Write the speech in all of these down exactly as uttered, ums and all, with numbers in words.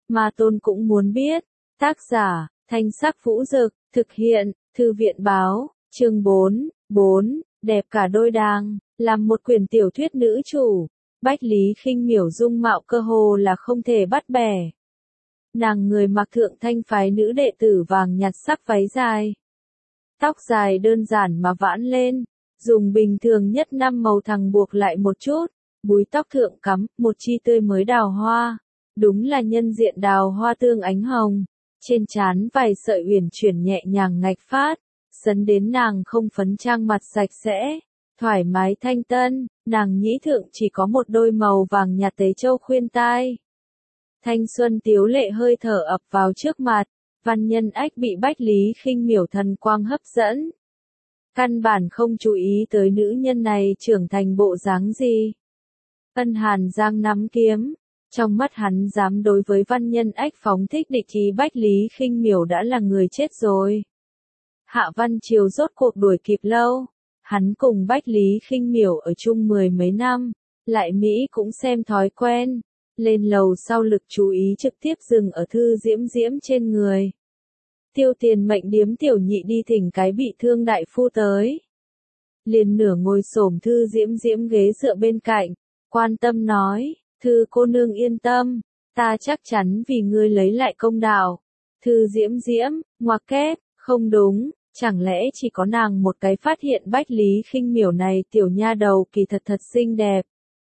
Ma Tôn cũng muốn biết. Tác giả, Thanh Sắc Vũ Dực, thực hiện, Thư viện Báo, chương bốn, bốn, đẹp cả đôi đang, làm một quyển tiểu thuyết nữ chủ. Bách Lý Khinh Miểu dung mạo cơ hồ là không thể bắt bẻ. Nàng người mặc thượng thanh phái nữ đệ tử vàng nhạt sắc váy dài. Tóc dài đơn giản mà vãn lên, dùng bình thường nhất năm màu thẳng buộc lại một chút, búi tóc thượng cắm một chi tươi mới đào hoa, đúng là nhân diện đào hoa tương ánh hồng, trên trán vài sợi uyển chuyển nhẹ nhàng ngạch phát, sấn đến nàng không phấn trang mặt sạch sẽ, thoải mái thanh tân, nàng nhĩ thượng chỉ có một đôi màu vàng nhạt tế châu khuyên tai. Thanh xuân tiếu lệ hơi thở ập vào trước mặt, Văn Nhân Ách bị Bách Lý Khinh Miểu thần quang hấp dẫn. Căn bản không chú ý tới nữ nhân này trưởng thành bộ dáng gì. Ân Hàn Giang nắm kiếm, trong mắt hắn dám đối với Văn Nhân Ách phóng thích địch ý, Bách Lý Khinh Miểu đã là người chết rồi. Hạ Văn Triều rốt cuộc đuổi kịp lâu, hắn cùng Bách Lý Khinh Miểu ở chung mười mấy năm, lại Mỹ cũng xem thói quen. Lên lầu sau lực chú ý trực tiếp dừng ở Thư Diễm Diễm trên người. Tiêu Tiền mệnh điếm tiểu nhị đi thỉnh cái bị thương đại phu tới. Liền nửa ngồi xổm Thư Diễm Diễm ghế dựa bên cạnh, quan tâm nói, Thư cô nương yên tâm, ta chắc chắn vì ngươi lấy lại công đạo. Thư Diễm Diễm, ngoặc kép, không đúng, chẳng lẽ chỉ có nàng một cái phát hiện Bách Lý Khinh Miểu này tiểu nha đầu kỳ thật thật xinh đẹp.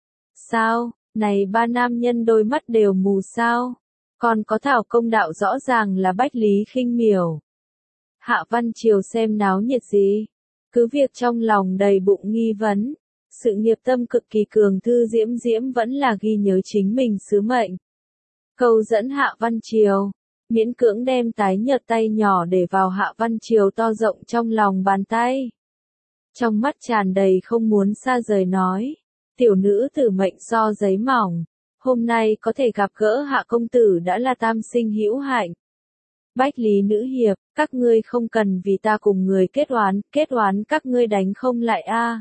Sao? Này ba nam nhân đôi mắt đều mù sao? Còn có thảo công đạo rõ ràng là Bách Lý Khinh Miểu. Hạ Văn Triều xem náo nhiệt gì? Cứ việc trong lòng đầy bụng nghi vấn. Sự nghiệp tâm cực kỳ cường Thư Diễm Diễm vẫn là ghi nhớ chính mình sứ mệnh. Câu dẫn Hạ Văn Triều. Miễn cưỡng đem tái nhợt tay nhỏ để vào Hạ Văn Triều to rộng trong lòng bàn tay. Trong mắt tràn đầy không muốn xa rời nói. Tiểu nữ tử mệnh so giấy mỏng, hôm nay có thể gặp gỡ Hạ công tử đã là tam sinh hữu hạnh. Bách Lý nữ hiệp, các ngươi không cần vì ta cùng người kết oán, kết oán các ngươi đánh không lại a. À.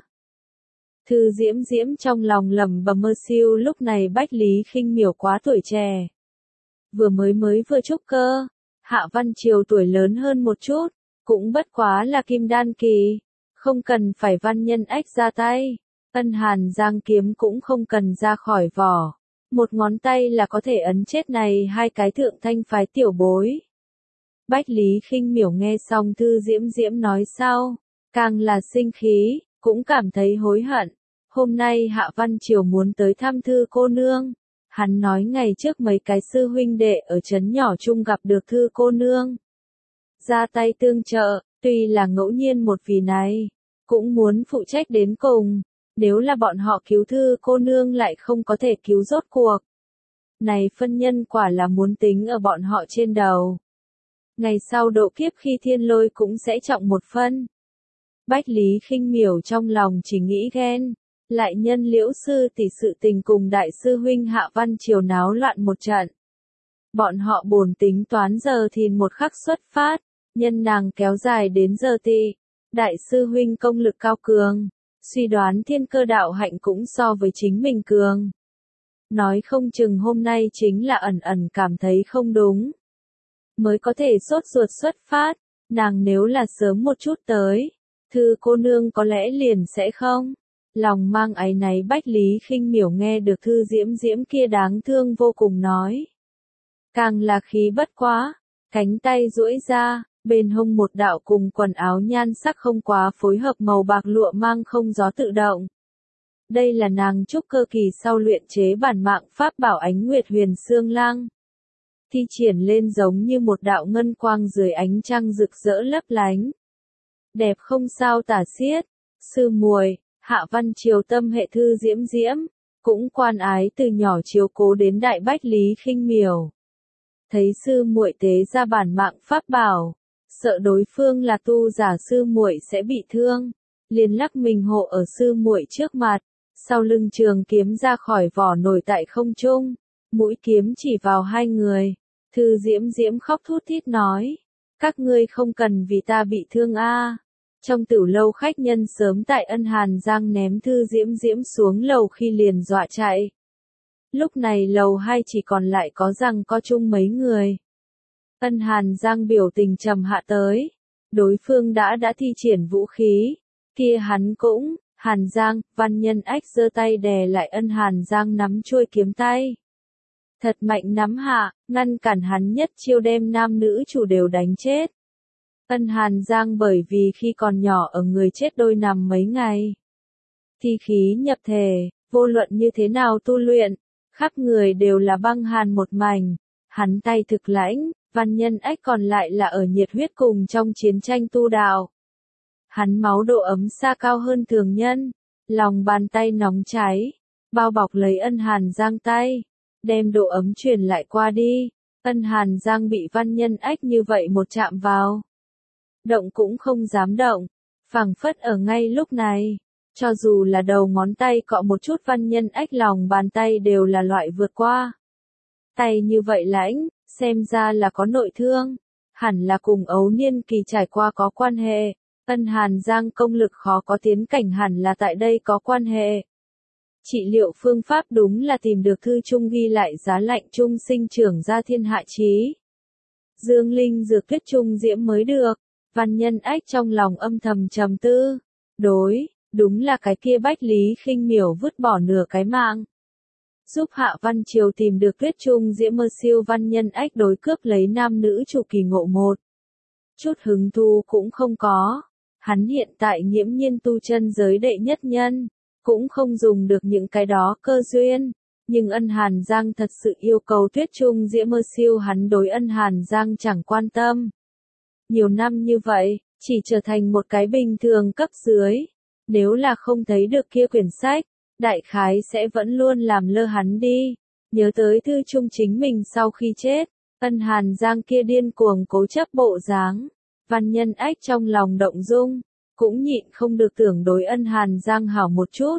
Thư Diễm Diễm trong lòng lầm bầm mơ siêu, lúc này Bách Lý Khinh Miểu quá tuổi trẻ. Vừa mới mới vừa trúc cơ, Hạ Văn Triều tuổi lớn hơn một chút, cũng bất quá là kim đan kỳ, không cần phải Văn Nhân Ách ra tay. Ân Hàn Giang kiếm cũng không cần ra khỏi vỏ. Một ngón tay là có thể ấn chết này hai cái thượng thanh phái tiểu bối. Bách Lý Khinh Miểu nghe xong Thư Diễm Diễm nói sau, càng là sinh khí, cũng cảm thấy hối hận. Hôm nay Hạ Văn Triều muốn tới thăm Thư cô nương. Hắn nói ngày trước mấy cái sư huynh đệ ở trấn nhỏ chung gặp được Thư cô nương. Ra tay tương trợ, tuy là ngẫu nhiên một vì này, cũng muốn phụ trách đến cùng. Nếu là bọn họ cứu Thư cô nương lại không có thể cứu rốt cuộc. Này phân nhân quả là muốn tính ở bọn họ trên đầu. Ngày sau độ kiếp khi thiên lôi cũng sẽ trọng một phân. Bách Lý Khinh Miểu trong lòng chỉ nghĩ ghen. Lại nhân Liễu sư tỷ sự tình cùng đại sư huynh Hạ Văn Triều náo loạn một trận. Bọn họ bổn tính toán giờ thìn một khắc xuất phát. Nhân nàng kéo dài đến giờ tị. Đại sư huynh công lực cao cường. Suy đoán thiên cơ đạo hạnh cũng so với chính mình cường. Nói không chừng hôm nay chính là ẩn ẩn cảm thấy không đúng. Mới có thể sốt ruột xuất phát, nàng nếu là sớm một chút tới, Thư cô nương có lẽ liền sẽ không. Lòng mang áy náy Bách Lý Khinh Miểu nghe được Thư Diễm Diễm kia đáng thương vô cùng nói. Càng là khí bất quá, cánh tay duỗi ra. Bên hông một đạo cùng quần áo nhan sắc không quá phối hợp màu bạc lụa mang không gió tự động. Đây là nàng trúc cơ kỳ sau luyện chế bản mạng pháp bảo Ánh Nguyệt Huyền Xương Lang. Thi triển lên giống như một đạo ngân quang dưới ánh trăng rực rỡ lấp lánh. Đẹp không sao tả xiết. Sư muội, Hạ Văn Triều tâm hệ Thư Diễm Diễm, cũng quan ái từ nhỏ chiếu cố đến đại Bách Lý Khinh Miểu. Thấy sư muội tế ra bản mạng pháp bảo, sợ đối phương là tu giả sư muội sẽ bị thương, liền lắc mình hộ ở sư muội trước mặt, sau lưng trường kiếm ra khỏi vỏ nổi tại không trung, mũi kiếm chỉ vào hai người. Thư Diễm Diễm khóc thút thít nói, các ngươi không cần vì ta bị thương a. À. Trong tử lâu khách nhân sớm tại Ân Hàn Giang ném Thư Diễm Diễm xuống lầu khi liền dọa chạy. Lúc này lầu hai chỉ còn lại có rằng có chung mấy người. Ân Hàn Giang biểu tình trầm hạ tới. Đối phương đã đã thi triển vũ khí. Kia hắn cũng, Hàn Giang, Văn Nhân Ách giơ tay đè lại Ân Hàn Giang nắm chuôi kiếm tay. Thật mạnh nắm hạ, ngăn cản hắn nhất chiêu đem nam nữ chủ đều đánh chết. Ân Hàn Giang bởi vì khi còn nhỏ ở người chết đôi nằm mấy ngày. Thi khí nhập thể, vô luận như thế nào tu luyện, khắp người đều là băng hàn một mảnh. Hắn tay thực lãnh, Văn Nhân Ách còn lại là ở nhiệt huyết cùng trong chiến tranh tu đạo. Hắn máu độ ấm xa cao hơn thường nhân, lòng bàn tay nóng cháy, bao bọc lấy Ân Hàn Giang tay, đem độ ấm truyền lại qua đi. Ân Hàn Giang bị Văn Nhân Ách như vậy một chạm vào, động cũng không dám động, phảng phất ở ngay lúc này, cho dù là đầu ngón tay cọ một chút Văn Nhân Ách lòng bàn tay đều là loại vượt qua. Tay như vậy lãnh, xem ra là có nội thương, hẳn là cùng ấu niên kỳ trải qua có quan hệ. Ân Hàn Giang công lực khó có tiến cảnh hẳn là tại đây có quan hệ. Trị liệu phương pháp đúng là tìm được thư chung ghi lại giá lạnh chung sinh trưởng ra thiên hạ chí. Dương Linh dược tuyết chung diễm mới được. Văn Nhân Ách trong lòng âm thầm trầm tư. Đối, đúng là cái kia Bách Lý Khinh Miểu vứt bỏ nửa cái mạng. Giúp Hạ Văn Triều tìm được tuyết chung diễm mơ siêu Văn Nhân Ách đối cướp lấy nam nữ chủ kỳ ngộ một. Chút hứng thú cũng không có. Hắn hiện tại nghiễm nhiên tu chân giới đệ nhất nhân, cũng không dùng được những cái đó cơ duyên. Nhưng Ân Hàn Giang thật sự yêu cầu tuyết chung diễm mơ siêu, hắn đối Ân Hàn Giang chẳng quan tâm. Nhiều năm như vậy, chỉ trở thành một cái bình thường cấp dưới. Nếu là không thấy được kia quyển sách, đại khái sẽ vẫn luôn làm lơ hắn đi. Nhớ tới thư chung chính mình sau khi chết, Ân Hàn Giang kia điên cuồng cố chấp bộ dáng. Văn Nhân Ách trong lòng động dung, cũng nhịn không được tưởng đối Ân Hàn Giang hảo một chút.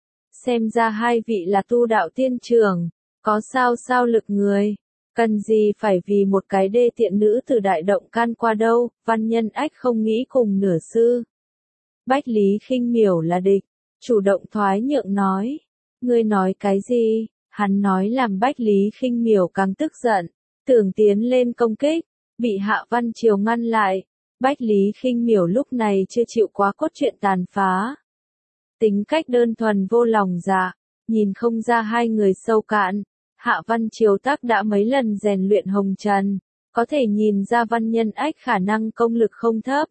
Xem ra hai vị là tu đạo tiên trưởng, có sao sao lực người, cần gì phải vì một cái đê tiện nữ từ đại động can qua đâu. Văn Nhân Ách không nghĩ cùng nửa sư. Bách Lý Khinh Miểu là địch, chủ động thoái nhượng nói. Ngươi nói cái gì? Hắn nói làm Bách Lý Khinh Miểu càng tức giận, tưởng tiến lên công kích, bị Hạ Văn Triều ngăn lại. Bách Lý Khinh Miểu lúc này chưa chịu quá cốt truyện tàn phá. Tính cách đơn thuần vô lòng dạ, nhìn không ra hai người sâu cạn. Hạ Văn Triều tác đã mấy lần rèn luyện hồng trần, có thể nhìn ra Văn Nhân Ách khả năng công lực không thấp.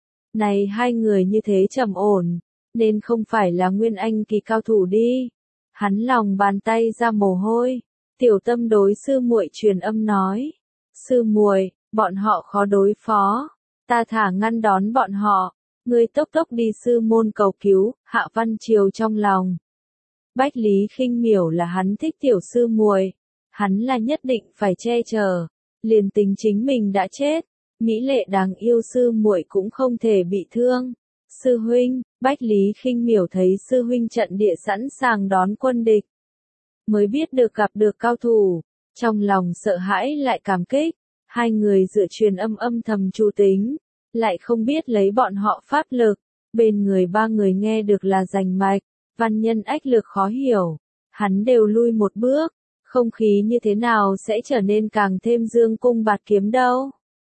Này hai người như thế trầm ổn, nên không phải là nguyên anh kỳ cao thủ đi. Hắn lòng bàn tay ra mồ hôi, tiểu tâm đối sư muội truyền âm nói. Sư muội, bọn họ khó đối phó. Ta thả ngăn đón bọn họ, ngươi tốc tốc đi sư môn cầu cứu. Hạ Văn Triều trong lòng. Bách Lý Khinh Miểu là hắn thích tiểu sư muội, hắn là nhất định phải che chở, liền tính chính mình đã chết, mỹ lệ đáng yêu sư muội cũng không thể bị thương. Sư huynh, Bách Lý Khinh Miểu thấy sư huynh trận địa sẵn sàng đón quân địch, mới biết được gặp được cao thủ, trong lòng sợ hãi lại cảm kích. Hai người dựa truyền âm âm thầm chu tính, lại không biết lấy bọn họ pháp lực, bên người ba người nghe được là rành mạch. Văn Nhân Ách lực khó hiểu, hắn đều lui một bước, không khí như thế nào sẽ trở nên càng thêm dương cung bạt kiếm đâu?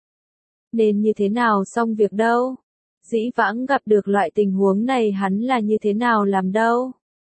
Nên như thế nào xong việc đâu? Dĩ vãng gặp được loại tình huống này hắn là như thế nào làm đâu?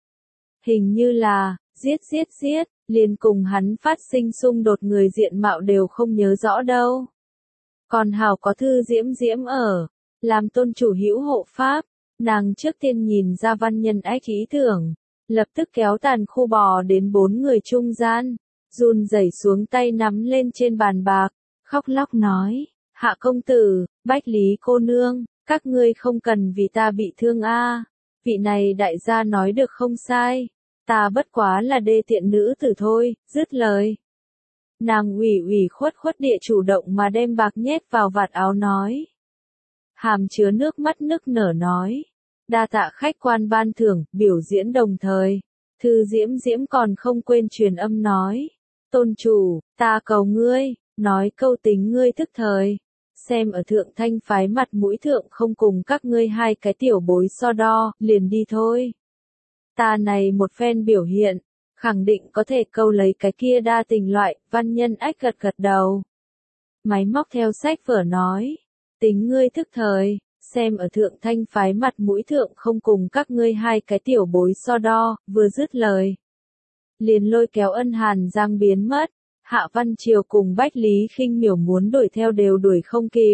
Hình như là, giết giết giết, liền cùng hắn phát sinh xung đột người diện mạo đều không nhớ rõ đâu. Còn hảo có Thư Diễm Diễm ở, làm tôn chủ hữu hộ pháp. Nàng trước tiên nhìn ra Văn Nhân Ách ý tưởng, lập tức kéo tàn khu bò đến bốn người trung gian, run rẩy xuống tay nắm lên trên bàn bạc, khóc lóc nói, Hạ công tử, Bách Lý cô nương, các ngươi không cần vì ta bị thương a. Vị này đại gia nói được không sai, ta bất quá là đê tiện nữ tử thôi. Dứt lời, nàng ủy ủy khuất khuất địa chủ động mà đem bạc nhét vào vạt áo nói. Hàm chứa nước mắt nức nở nói. Đa tạ khách quan ban thưởng, biểu diễn đồng thời. Thư Diễm Diễm còn không quên truyền âm nói. Tôn chủ, ta cầu ngươi, nói câu tính ngươi thức thời. Xem ở thượng thanh phái mặt mũi thượng không cùng các ngươi hai cái tiểu bối so đo, liền đi thôi. Ta này một phen biểu hiện, khẳng định có thể câu lấy cái kia đa tình loại, Văn Nhân Ách gật gật đầu. Máy móc theo sách vở nói, tính ngươi thức thời, xem ở thượng thanh phái mặt mũi thượng không cùng các ngươi hai cái tiểu bối so đo, vừa dứt lời. Liền lôi kéo Ân Hàn Giang biến mất, Hạ Văn Triều cùng Bách Lý Khinh Miểu muốn đuổi theo đều đuổi không kịp.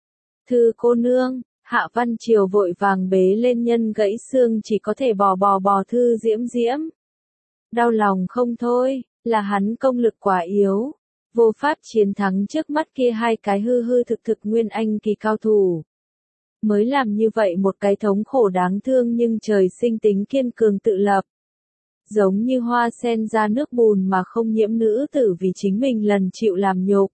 Thư cô nương, Hạ Văn Triều vội vàng bế lên nhân gãy xương chỉ có thể bò bò bò Thư Diễm Diễm. Đau lòng không thôi, là hắn công lực quá yếu, vô pháp chiến thắng trước mắt kia hai cái hư hư thực thực nguyên anh kỳ cao thủ. Mới làm như vậy một cái thống khổ đáng thương nhưng trời sinh tính kiên cường tự lập. Giống như hoa sen ra nước bùn mà không nhiễm nữ tử vì chính mình lần chịu làm nhục.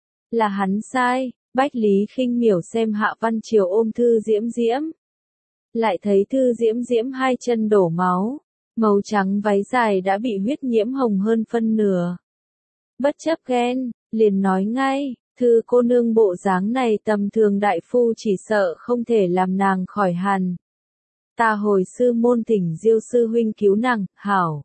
Là hắn sai, Bách Lý Khinh Miểu xem Hạ Văn Triều ôm Thư Diễm Diễm. Lại thấy Thư Diễm Diễm hai chân đổ máu, màu trắng váy dài đã bị huyết nhiễm hồng hơn phân nửa. Bất chấp ghen, liền nói ngay, Thư cô nương bộ dáng này tầm thường đại phu chỉ sợ không thể làm nàng khỏi hẳn. Ta hồi sư môn thỉnh Diêu sư huynh cứu nàng, hảo.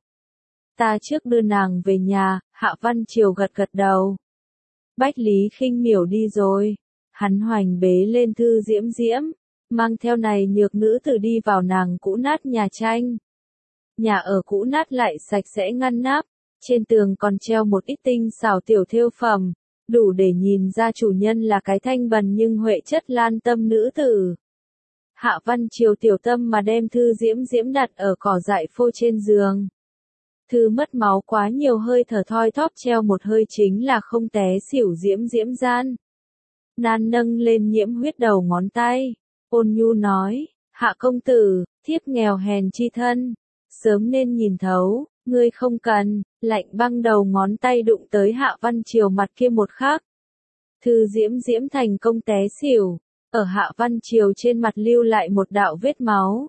Ta trước đưa nàng về nhà, Hạ Văn Triều gật gật đầu. Bách Lý Khinh Miểu đi rồi, hắn hoành bế lên Thư Diễm Diễm, mang theo này nhược nữ tử đi vào nàng cũ nát nhà tranh. Nhà ở cũ nát lại sạch sẽ ngăn nắp, trên tường còn treo một ít tinh xảo tiểu thêu phẩm, đủ để nhìn ra chủ nhân là cái thanh bần nhưng huệ chất lan tâm nữ tử. Hạ Văn Triều tiểu tâm mà đem Thư Diễm Diễm đặt ở cỏ dại phô trên giường. Thư mất máu quá nhiều hơi thở thoi thóp treo một hơi chính là không té xỉu Diễm Diễm gian. Nan nâng lên nhiễm huyết đầu ngón tay, ôn nhu nói, Hạ công tử, thiếp nghèo hèn chi thân, sớm nên nhìn thấu, ngươi không cần, lạnh băng đầu ngón tay đụng tới Hạ Văn Triều mặt kia một khắc. Thư Diễm Diễm thành công té xỉu, ở Hạ Văn Triều trên mặt lưu lại một đạo vết máu.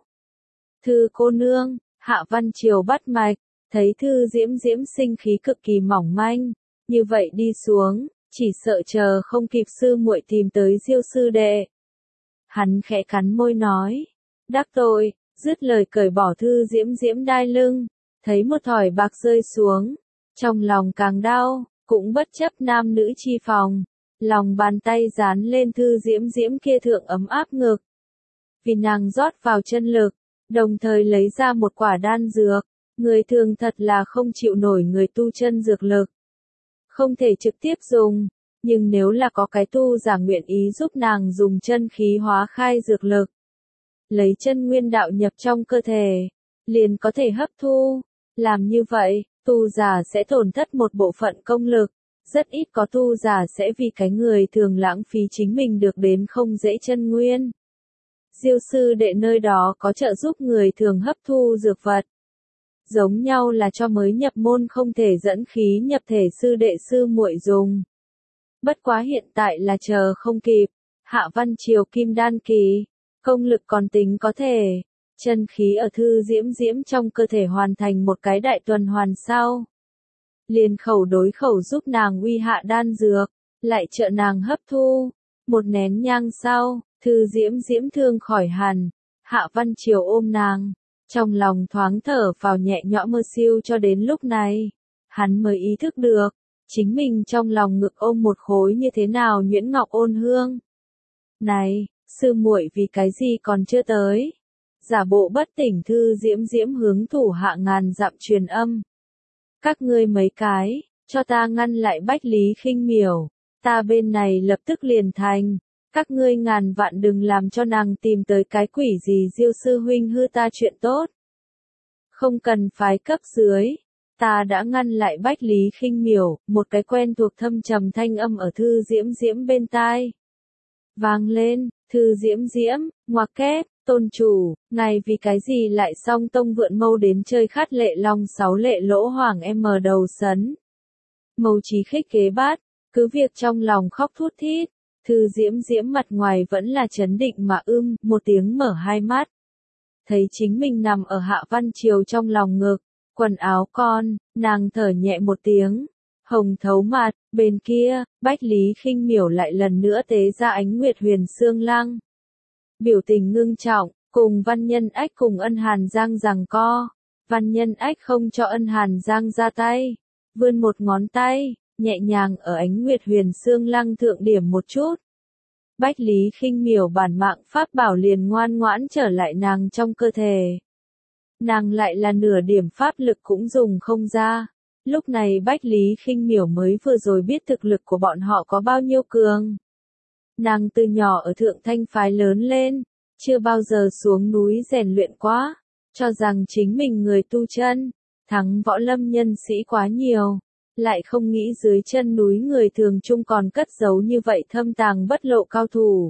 Thư cô nương, Hạ Văn Triều bắt mạch, thấy Thư Diễm Diễm sinh khí cực kỳ mỏng manh, như vậy đi xuống, chỉ sợ chờ không kịp sư muội tìm tới Diêu sư đệ. Hắn khẽ cắn môi nói, đắc tội, dứt lời cởi bỏ Thư Diễm Diễm đai lưng, thấy một thỏi bạc rơi xuống, trong lòng càng đau, cũng bất chấp nam nữ chi phòng, lòng bàn tay dán lên Thư Diễm Diễm kia thượng ấm áp ngực. Vì nàng rót vào chân lực, đồng thời lấy ra một quả đan dược, người thường thật là không chịu nổi người tu chân dược lực. Không thể trực tiếp dùng, nhưng nếu là có cái tu giả nguyện ý giúp nàng dùng chân khí hóa khai dược lực, lấy chân nguyên đạo nhập trong cơ thể, liền có thể hấp thu. Làm như vậy, tu giả sẽ tổn thất một bộ phận công lực, rất ít có tu giả sẽ vì cái người thường lãng phí chính mình được đến không dễ chân nguyên. Diêu sư đệ nơi đó có trợ giúp người thường hấp thu dược vật. Giống nhau là cho mới nhập môn không thể dẫn khí nhập thể sư đệ sư muội dùng. Bất quá hiện tại là chờ không kịp, Hạ Văn Triều kim đan kỳ, công lực còn tính có thể, chân khí ở Thư Diễm Diễm trong cơ thể hoàn thành một cái đại tuần hoàn sau. Liền khẩu đối khẩu giúp nàng uy hạ đan dược, lại trợ nàng hấp thu, một nén nhang sau, Thư Diễm Diễm thương khỏi hẳn, Hạ Văn Triều ôm nàng, trong lòng thoáng thở vào nhẹ nhõm mơ siêu cho đến lúc này, hắn mới ý thức được, chính mình trong lòng ngực ôm một khối như thế nào nhuyễn ngọc ôn hương. Này, sư muội vì cái gì còn chưa tới? Giả bộ bất tỉnh Thư Diễm Diễm hướng thủ hạ ngàn dặm truyền âm. Các ngươi mấy cái, cho ta ngăn lại Bách Lý Khinh Miểu, ta bên này lập tức liền thành. Các ngươi ngàn vạn đừng làm cho nàng tìm tới cái quỷ gì Diêu sư huynh hư ta chuyện tốt. Không cần phái cấp dưới, ta đã ngăn lại Bách Lý Khinh Miểu, một cái quen thuộc thâm trầm thanh âm ở Thư Diễm Diễm bên tai. Vang lên, Thư Diễm Diễm, ngoặc kép, tôn chủ, ngài vì cái gì lại song tông vượn mâu đến chơi khát lệ long sáu lệ lỗ hoàng em mờ đầu sấn. Mâu trí khích kế bát, cứ việc trong lòng khóc thút thít. Thư Diễm Diễm mặt ngoài vẫn là chấn định mà ưm, một tiếng mở hai mắt. Thấy chính mình nằm ở Hạ Văn Triều trong lòng ngực, quần áo con, nàng thở nhẹ một tiếng, hồng thấu mặt, bên kia, Bách Lý Khinh Miểu lại lần nữa tế ra ánh nguyệt huyền xương lăng. Biểu tình ngưng trọng, cùng Văn Nhân Ách cùng Ân Hàn Giang giằng co, Văn Nhân Ách không cho Ân Hàn Giang ra tay, vươn một ngón tay, nhẹ nhàng ở ánh nguyệt huyền xương lăng thượng điểm một chút. Bách Lý Khinh Miểu bản mạng pháp bảo liền ngoan ngoãn trở lại nàng trong cơ thể. Nàng lại là nửa điểm pháp lực cũng dùng không ra. Lúc này Bách Lý Khinh Miểu mới vừa rồi biết thực lực của bọn họ có bao nhiêu cường. Nàng từ nhỏ ở Thượng Thanh phái lớn lên, chưa bao giờ xuống núi rèn luyện quá, cho rằng chính mình người tu chân, thắng võ lâm nhân sĩ quá nhiều, lại không nghĩ dưới chân núi người thường chung còn cất giấu như vậy thâm tàng bất lộ cao thủ.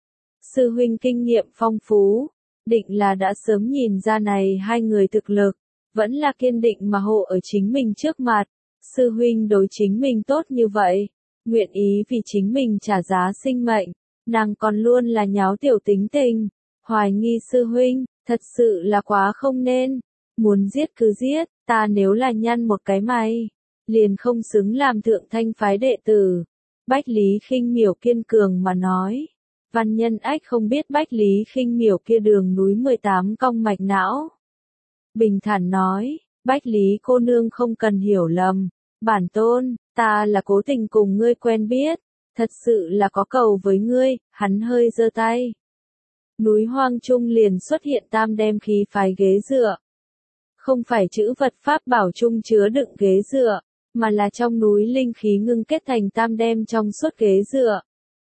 Sư huynh kinh nghiệm phong phú, định là đã sớm nhìn ra này hai người thực lực, vẫn là kiên định mà hộ ở chính mình trước mặt. Sư huynh đối chính mình tốt như vậy, nguyện ý vì chính mình trả giá sinh mệnh, nàng còn luôn là nháo tiểu tính tình, hoài nghi sư huynh, thật sự là quá không nên, muốn giết cứ giết, ta nếu là nhăn một cái mày, liền không xứng làm Thượng Thanh phái đệ tử. Bách Lý Khinh Miểu kiên cường mà nói. Văn Nhân Ách không biết Bách Lý Khinh Miểu kia đường núi mười tám cong mạch não. Bình thản nói, Bách Lý cô nương không cần hiểu lầm, bản tôn, ta là cố tình cùng ngươi quen biết, thật sự là có cầu với ngươi. Hắn hơi giơ tay. Núi hoang trung liền xuất hiện tam đem khí phái ghế dựa. Không phải chữ vật pháp bảo trung chứa đựng ghế dựa, mà là trong núi linh khí ngưng kết thành tam đem trong suốt ghế dựa.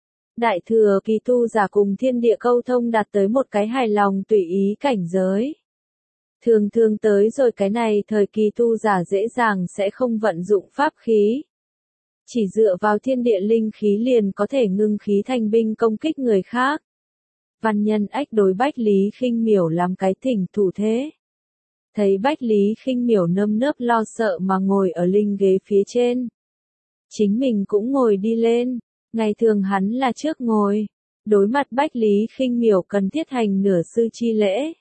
Đại thừa kỳ tu giả cùng thiên địa câu thông đạt tới một cái hài lòng tùy ý cảnh giới. Thường thường tới rồi cái này thời kỳ tu giả dễ dàng sẽ không vận dụng pháp khí. Chỉ dựa vào thiên địa linh khí liền có thể ngưng khí thành binh công kích người khác. Văn Nhân Ách đối Bách Lý Khinh Miểu làm cái thỉnh thủ thế. Thấy Bách Lý Khinh Miểu nơm nớp lo sợ mà ngồi ở linh ghế phía trên. Chính mình cũng ngồi đi lên, ngày thường hắn là trước ngồi, đối mặt Bách Lý Khinh Miểu cần thiết hành nửa sư chi lễ.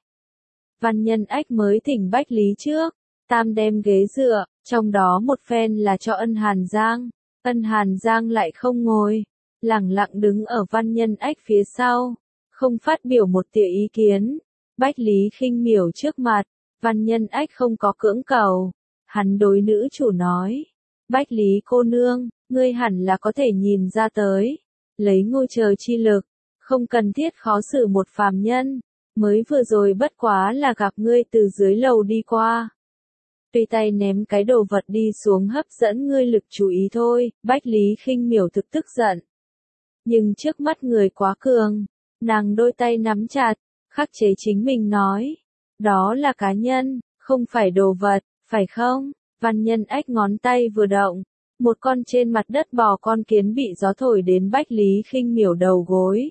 Văn Nhân Ách mới thỉnh Bách Lý trước, tam đem ghế dựa, trong đó một phen là cho Ân Hàn Giang, Ân Hàn Giang lại không ngồi, lẳng lặng đứng ở Văn Nhân Ách phía sau, không phát biểu một tia ý kiến. Bách Lý Khinh Miểu trước mặt, Văn Nhân Ách không có cưỡng cầu, hắn đối nữ chủ nói, Bách Lý cô nương, ngươi hẳn là có thể nhìn ra tới, lấy ngôi trời chi lực, không cần thiết khó xử một phàm nhân, mới vừa rồi bất quá là gặp ngươi từ dưới lầu đi qua. Tùy tay ném cái đồ vật đi xuống hấp dẫn ngươi lực chú ý thôi. Bách Lý Khinh Miểu thực tức giận. Nhưng trước mắt người quá cường, nàng đôi tay nắm chặt, khắc chế chính mình nói, đó là cá nhân, không phải đồ vật, phải không? Văn Nhân Ách ngón tay vừa động, một con trên mặt đất bò con kiến bị gió thổi đến Bách Lý Khinh Miểu đầu gối.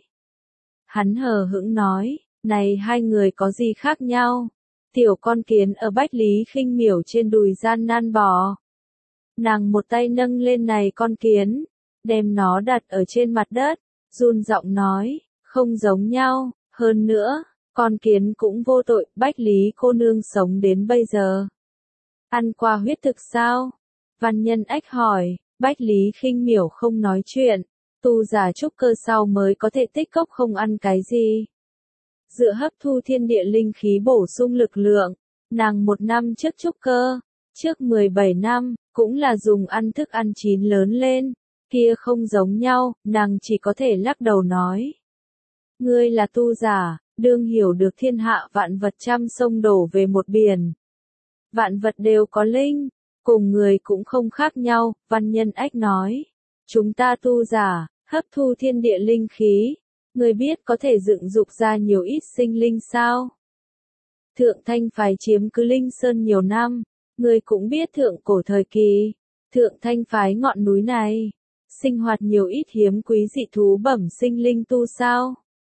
Hắn hờ hững nói, này hai người có gì khác nhau? Tiểu con kiến ở Bách Lý Khinh Miểu trên đùi gian nan bò. Nàng một tay nâng lên này con kiến, đem nó đặt ở trên mặt đất, run giọng nói, không giống nhau, hơn nữa, con kiến cũng vô tội. Bách Lý cô nương sống đến bây giờ, ăn qua huyết thực sao? Văn Nhân Ách hỏi. Bách Lý Khinh Miểu không nói chuyện, tu giả trúc cơ sau mới có thể tích cốc không ăn cái gì. Dựa hấp thu thiên địa linh khí bổ sung lực lượng, nàng một năm trước trúc cơ, trước mười bảy năm, cũng là dùng ăn thức ăn chín lớn lên, kia không giống nhau, nàng chỉ có thể lắc đầu nói. Ngươi là tu giả, đương hiểu được thiên hạ vạn vật trăm sông đổ về một biển. Vạn vật đều có linh, cùng người cũng không khác nhau. Văn Nhân Ách nói, chúng ta tu giả, hấp thu thiên địa linh khí, người biết có thể dựng dục ra nhiều ít sinh linh sao? Thượng Thanh phái chiếm cứ Linh Sơn nhiều năm, người cũng biết thượng cổ thời kỳ, Thượng Thanh phái ngọn núi này, sinh hoạt nhiều ít hiếm quý dị thú bẩm sinh linh tu sao?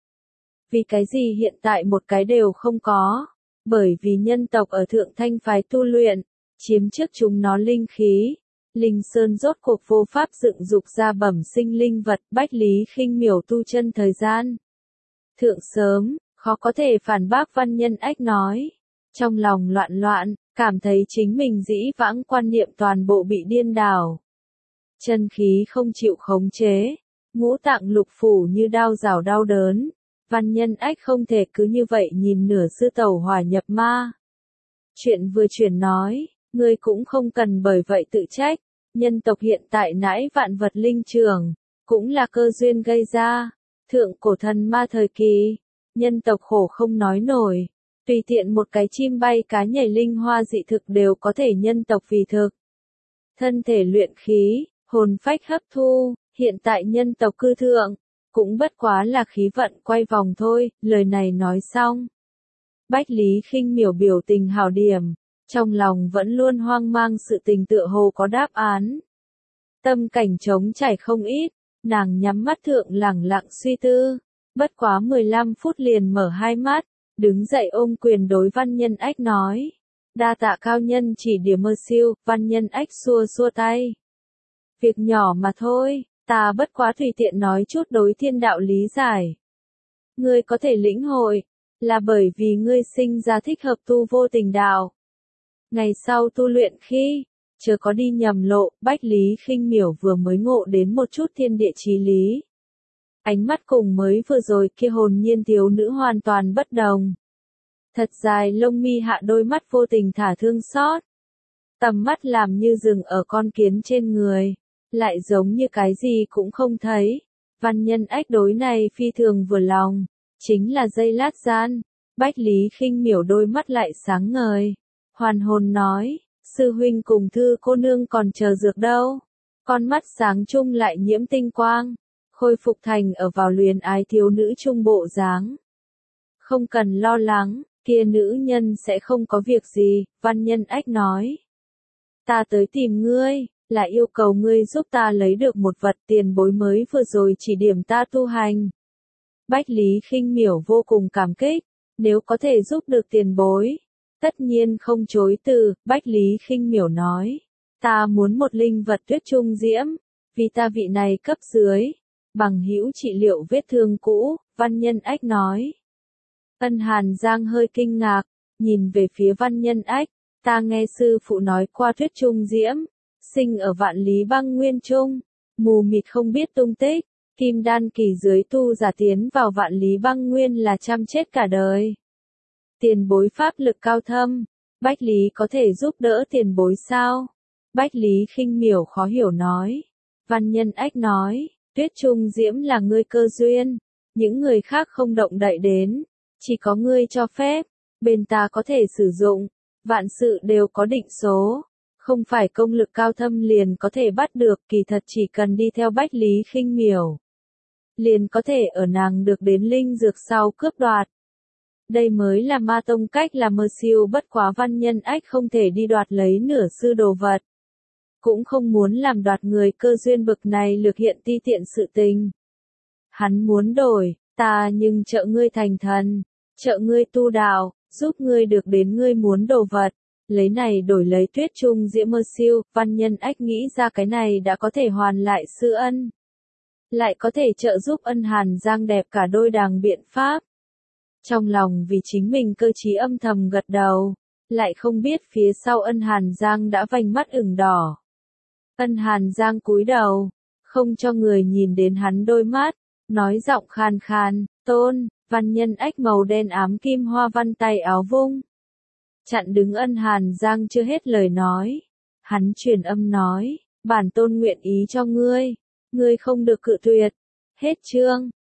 Vì cái gì hiện tại một cái đều không có? Bởi vì nhân tộc ở Thượng Thanh phái tu luyện, chiếm trước chúng nó linh khí. Linh Sơn rốt cuộc vô pháp dựng dục ra bẩm sinh linh vật. Bách Lý Khinh Miểu tu chân thời gian thượng sớm, khó có thể phản bác. Văn Nhân Ách nói, trong lòng loạn loạn, cảm thấy chính mình dĩ vãng quan niệm toàn bộ bị điên đảo. Chân khí không chịu khống chế, ngũ tạng lục phủ như đao rào đau đớn. Văn Nhân Ách không thể cứ như vậy nhìn nửa sư tẩu hỏa nhập ma. Chuyện vừa chuyển nói, ngươi cũng không cần bởi vậy tự trách, nhân tộc hiện tại nãi vạn vật linh trường, cũng là cơ duyên gây ra, thượng cổ thần ma thời kỳ, nhân tộc khổ không nói nổi, tùy tiện một cái chim bay cá nhảy linh hoa dị thực đều có thể nhân tộc vì thực. Thân thể luyện khí, hồn phách hấp thu, hiện tại nhân tộc cư thượng, cũng bất quá là khí vận quay vòng thôi, lời này nói xong. Bách Lý Khinh Miểu biểu tình hào điểm, trong lòng vẫn luôn hoang mang sự tình tựa hồ có đáp án. Tâm cảnh trống trải không ít, nàng nhắm mắt thượng lẳng lặng suy tư, bất quá mười lăm phút liền mở hai mắt, đứng dậy ôm quyền đối Văn Nhân Ách nói. Đa tạ cao nhân chỉ điểm mơ siêu, Văn Nhân Ách xua xua tay. Việc nhỏ mà thôi, ta bất quá tùy tiện nói chút đối thiên đạo lý giải. Ngươi có thể lĩnh hội, là bởi vì ngươi sinh ra thích hợp tu vô tình đạo. Ngày sau tu luyện khi, chớ có đi nhầm lộ, Bách Lý Khinh Miểu vừa mới ngộ đến một chút thiên địa chí lý. Ánh mắt cùng mới vừa rồi kia hồn nhiên thiếu nữ hoàn toàn bất đồng. Thật dài lông mi hạ đôi mắt vô tình thả thương xót. Tầm mắt làm như dừng ở con kiến trên người, lại giống như cái gì cũng không thấy. Văn Nhân Ách đối này phi thường vừa lòng, chính là giây lát gian, Bách Lý Khinh Miểu đôi mắt lại sáng ngời. Hoàn hồn nói, sư huynh cùng thư cô nương còn chờ dược đâu. Con mắt sáng chung lại nhiễm tinh quang, khôi phục thành ở vào luyến ái thiếu nữ trung bộ dáng. Không cần lo lắng, kia nữ nhân sẽ không có việc gì, Văn Nhân Ách nói. Ta tới tìm ngươi, là yêu cầu ngươi giúp ta lấy được một vật tiền bối mới vừa rồi chỉ điểm ta tu hành. Bách Lý Khinh Miểu vô cùng cảm kích, nếu có thể giúp được tiền bối, tất nhiên không chối từ, Bách Lý Khinh Miểu nói. Ta muốn một linh vật tuyết trung diễm, vì ta vị này cấp dưới, bằng hữu trị liệu vết thương cũ, Văn Nhân Ách nói. Ân Hàn Giang hơi kinh ngạc, nhìn về phía Văn Nhân Ách, ta nghe sư phụ nói qua tuyết trung diễm, sinh ở vạn lý băng nguyên trung, mù mịt không biết tung tích, kim đan kỳ dưới tu giả tiến vào vạn lý băng nguyên là chăm chết cả đời. Tiền bối pháp lực cao thâm, Bách Lý có thể giúp đỡ tiền bối sao? Bách Lý Khinh Miểu khó hiểu nói. Văn Nhân Ách nói, tuyết trung diễm là ngươi cơ duyên, những người khác không động đậy đến, chỉ có ngươi cho phép, bên ta có thể sử dụng, vạn sự đều có định số, không phải công lực cao thâm liền có thể bắt được, kỳ thật chỉ cần đi theo Bách Lý Khinh Miểu, liền có thể ở nàng được đến linh dược sau cướp đoạt. Đây mới là ma tông cách làm mơ siêu, bất quá Văn Nhân Ách không thể đi đoạt lấy nửa sư đồ vật. Cũng không muốn làm đoạt người cơ duyên bực này lược hiện ti tiện sự tình. Hắn muốn đổi, ta nhưng trợ ngươi thành thần, trợ ngươi tu đạo, giúp ngươi được đến ngươi muốn đồ vật. Lấy này đổi lấy tuyết trung diễm mơ siêu, Văn Nhân Ách nghĩ ra cái này đã có thể hoàn lại sư ân. Lại có thể trợ giúp Ân Hàn Giang đẹp cả đôi đàng biện pháp. Trong lòng vì chính mình cơ trí âm thầm gật đầu, lại không biết phía sau Ân Hàn Giang đã vành mắt ửng đỏ. Ân Hàn Giang cúi đầu, không cho người nhìn đến hắn đôi mắt, nói giọng khan khan, tôn, Văn Nhân Ách màu đen ám kim hoa văn tay áo vung. Chặn đứng Ân Hàn Giang chưa hết lời nói. Hắn truyền âm nói, bản tôn nguyện ý cho ngươi, ngươi không được cự tuyệt. Hết chương.